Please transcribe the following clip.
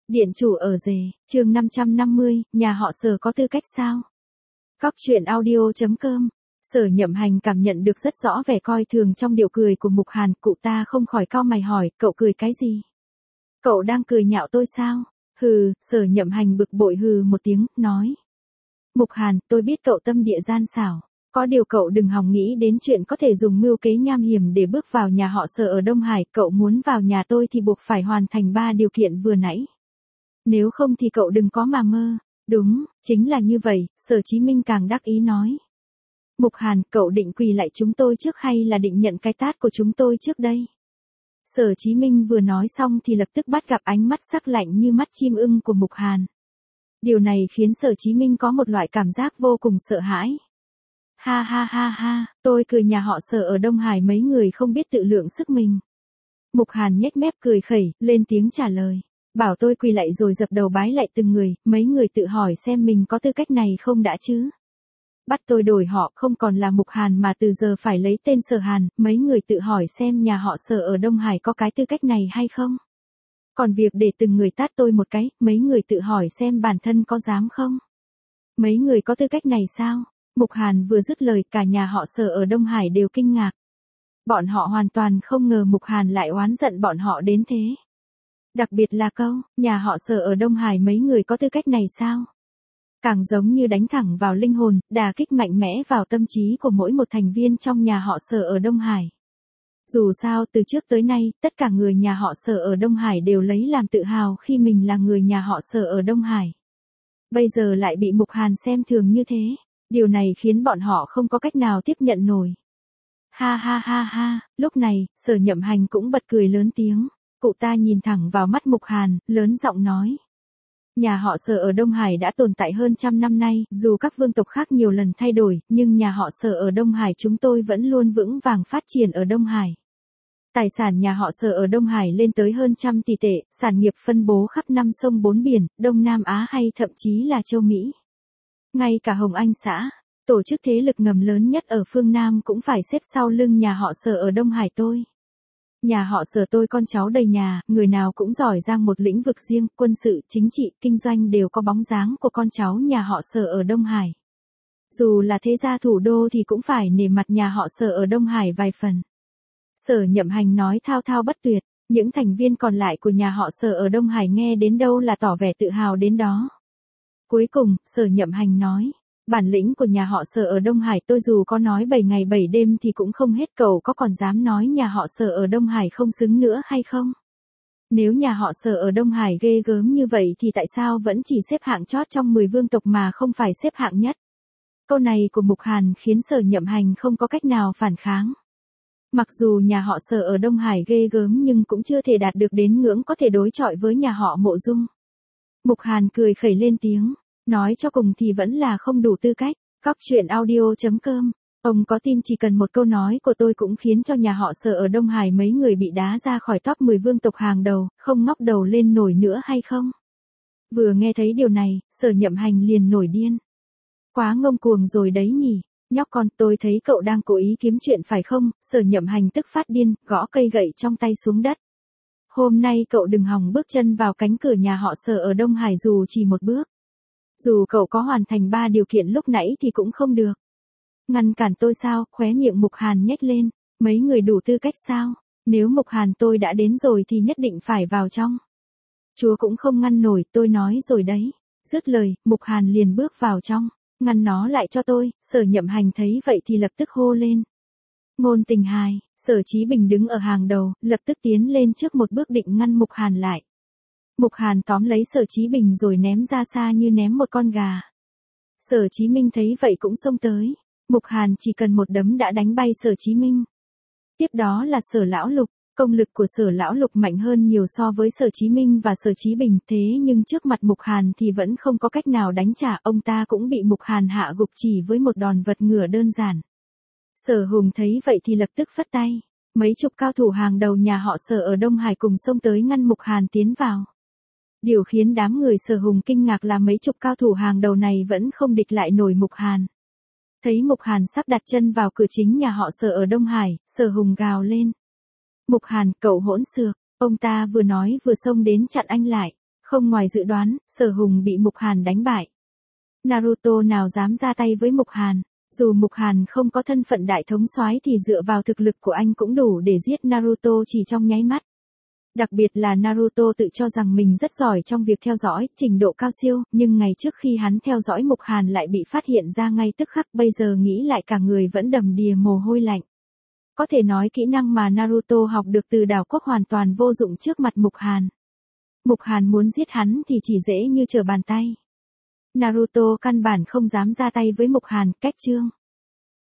Điện chủ ở rể, chương 550, nhà họ Sở có tư cách sao? Cóc truyện audio.com. Sở Nhậm Hành cảm nhận được rất rõ vẻ coi thường trong điệu cười của Mục Hàn, cụ ta không khỏi cau mày hỏi, cậu cười cái gì? Cậu đang cười nhạo tôi sao? Hừ, Sở Nhậm Hành bực bội hừ một tiếng, nói. Mục Hàn, tôi biết cậu tâm địa gian xảo. Có điều cậu đừng hòng nghĩ đến chuyện có thể dùng mưu kế nham hiểm để bước vào nhà họ Sở ở Đông Hải, cậu muốn vào nhà tôi thì buộc phải hoàn thành 3 điều kiện vừa nãy. Nếu không thì cậu đừng có mà mơ. Đúng, chính là như vậy, Sở Chí Minh càng đắc ý nói. Mục Hàn, cậu định quỳ lại chúng tôi trước hay là định nhận cái tát của chúng tôi trước đây? Sở Chí Minh vừa nói xong thì lập tức bắt gặp ánh mắt sắc lạnh như mắt chim ưng của Mục Hàn. Điều này khiến Sở Chí Minh có một loại cảm giác vô cùng sợ hãi. Ha ha ha ha, tôi cười nhà họ Sở ở Đông Hải mấy người không biết tự lượng sức mình. Mục Hàn nhếch mép cười khẩy, lên tiếng trả lời. Bảo tôi quỳ lạy rồi dập đầu bái lại từng người, mấy người tự hỏi xem mình có tư cách này không đã chứ. Bắt tôi đổi họ không còn là Mục Hàn mà từ giờ phải lấy tên Sở Hàn, mấy người tự hỏi xem nhà họ Sở ở Đông Hải có cái tư cách này hay không. Còn việc để từng người tát tôi một cái, mấy người tự hỏi xem bản thân có dám không. Mấy người có tư cách này sao? Mục Hàn vừa dứt lời cả nhà họ Sở ở Đông Hải đều kinh ngạc. Bọn họ hoàn toàn không ngờ Mục Hàn lại oán giận bọn họ đến thế. Đặc biệt là câu, nhà họ Sở ở Đông Hải mấy người có tư cách này sao? Càng giống như đánh thẳng vào linh hồn, đả kích mạnh mẽ vào tâm trí của mỗi một thành viên trong nhà họ Sở ở Đông Hải. Dù sao từ trước tới nay, tất cả người nhà họ Sở ở Đông Hải đều lấy làm tự hào khi mình là người nhà họ Sở ở Đông Hải. Bây giờ lại bị Mục Hàn xem thường như thế, điều này khiến bọn họ không có cách nào tiếp nhận nổi. Ha ha ha ha, lúc này, Sở Nhậm Hành cũng bật cười lớn tiếng. Cụ ta nhìn thẳng vào mắt Mục Hàn, lớn giọng nói. Nhà họ Sở ở Đông Hải đã tồn tại hơn 100 năm nay, dù các vương tộc khác nhiều lần thay đổi, nhưng nhà họ Sở ở Đông Hải chúng tôi vẫn luôn vững vàng phát triển ở Đông Hải. Tài sản nhà họ Sở ở Đông Hải lên tới hơn 100 tỷ tệ, sản nghiệp phân bố khắp 5 sông 4 biển, Đông Nam Á hay thậm chí là châu Mỹ. Ngay cả Hồng Anh xã, tổ chức thế lực ngầm lớn nhất ở phương Nam cũng phải xếp sau lưng nhà họ Sở ở Đông Hải tôi. Nhà họ Sở tôi con cháu đầy nhà, người nào cũng giỏi giang một lĩnh vực riêng, quân sự, chính trị, kinh doanh đều có bóng dáng của con cháu nhà họ Sở ở Đông Hải. Dù là thế gia thủ đô thì cũng phải nể mặt nhà họ Sở ở Đông Hải vài phần. Sở Nhậm Hành nói thao thao bất tuyệt, những thành viên còn lại của nhà họ Sở ở Đông Hải nghe đến đâu là tỏ vẻ tự hào đến đó. Cuối cùng, Sở Nhậm Hành nói. Bản lĩnh của nhà họ Sở ở Đông Hải tôi dù có nói 7 ngày 7 đêm thì cũng không hết, cậu có còn dám nói nhà họ Sở ở Đông Hải không xứng nữa hay không? Nếu nhà họ Sở ở Đông Hải ghê gớm như vậy thì tại sao vẫn chỉ xếp hạng chót trong 10 vương tộc mà không phải xếp hạng nhất? Câu này của Mục Hàn khiến Sở Nhậm Hành không có cách nào phản kháng. Mặc dù nhà họ Sở ở Đông Hải ghê gớm nhưng cũng chưa thể đạt được đến ngưỡng có thể đối chọi với nhà họ Mộ Dung. Mục Hàn cười khẩy lên tiếng. Nói cho cùng thì vẫn là không đủ tư cách. Cóc truyện audio.com. Ông có tin chỉ cần một câu nói của tôi cũng khiến cho nhà họ Sở ở Đông Hải mấy người bị đá ra khỏi top 10 vương tộc hàng đầu, không ngóc đầu lên nổi nữa hay không? Vừa nghe thấy điều này, Sở Nhậm Hành liền nổi điên. Quá ngông cuồng rồi đấy nhỉ. Nhóc con, tôi thấy cậu đang cố ý kiếm chuyện phải không? Sở Nhậm Hành tức phát điên, gõ cây gậy trong tay xuống đất. Hôm nay cậu đừng hòng bước chân vào cánh cửa nhà họ Sở ở Đông Hải dù chỉ một bước. Dù cậu có hoàn thành 3 điều kiện lúc nãy thì cũng không được. Ngăn cản tôi sao? Khóe miệng Mục Hàn nhếch lên. Mấy người đủ tư cách sao? Nếu Mục Hàn tôi đã đến rồi thì nhất định phải vào trong. Chúa cũng không ngăn nổi, tôi nói rồi đấy. Dứt lời, Mục Hàn liền bước vào trong. Ngăn nó lại cho tôi. Sở Nhậm Hành thấy vậy thì lập tức hô lên. Ngôn Tình Hài, Sở Chí Bình đứng ở hàng đầu, lập tức tiến lên trước một bước định ngăn Mục Hàn lại. Mục Hàn tóm lấy Sở Chí Bình rồi ném ra xa như ném một con gà. Sở Chí Minh thấy vậy cũng xông tới. Mục Hàn chỉ cần một đấm đã đánh bay Sở Chí Minh. Tiếp đó là Sở Lão Lục. Công lực của Sở Lão Lục mạnh hơn nhiều so với Sở Chí Minh và Sở Chí Bình, thế nhưng trước mặt Mục Hàn thì vẫn không có cách nào đánh trả, ông ta cũng bị Mục Hàn hạ gục chỉ với một đòn vật ngửa đơn giản. Sở Hùng thấy vậy thì lập tức phất tay. Mấy chục cao thủ hàng đầu nhà họ Sở ở Đông Hải cùng xông tới ngăn Mục Hàn tiến vào. Điều khiến đám người Sở Hùng kinh ngạc là mấy chục cao thủ hàng đầu này vẫn không địch lại nổi Mục Hàn. Thấy Mục Hàn sắp đặt chân vào cửa chính nhà họ Sở ở Đông Hải, Sở Hùng gào lên. Mục Hàn, cậu hỗn xược, ông ta vừa nói vừa xông đến chặn anh lại. Không ngoài dự đoán, Sở Hùng bị Mục Hàn đánh bại. Naruto nào dám ra tay với Mục Hàn, dù Mục Hàn không có thân phận đại thống soái thì dựa vào thực lực của anh cũng đủ để giết Naruto chỉ trong nháy mắt. Đặc biệt là Naruto tự cho rằng mình rất giỏi trong việc theo dõi, trình độ cao siêu, nhưng ngày trước khi hắn theo dõi Mục Hàn lại bị phát hiện ra ngay tức khắc, bây giờ nghĩ lại cả người vẫn đầm đìa mồ hôi lạnh. Có thể nói kỹ năng mà Naruto học được từ đảo quốc hoàn toàn vô dụng trước mặt Mục Hàn. Mục Hàn muốn giết hắn thì chỉ dễ như trở bàn tay. Naruto căn bản không dám ra tay với Mục Hàn, cách chương.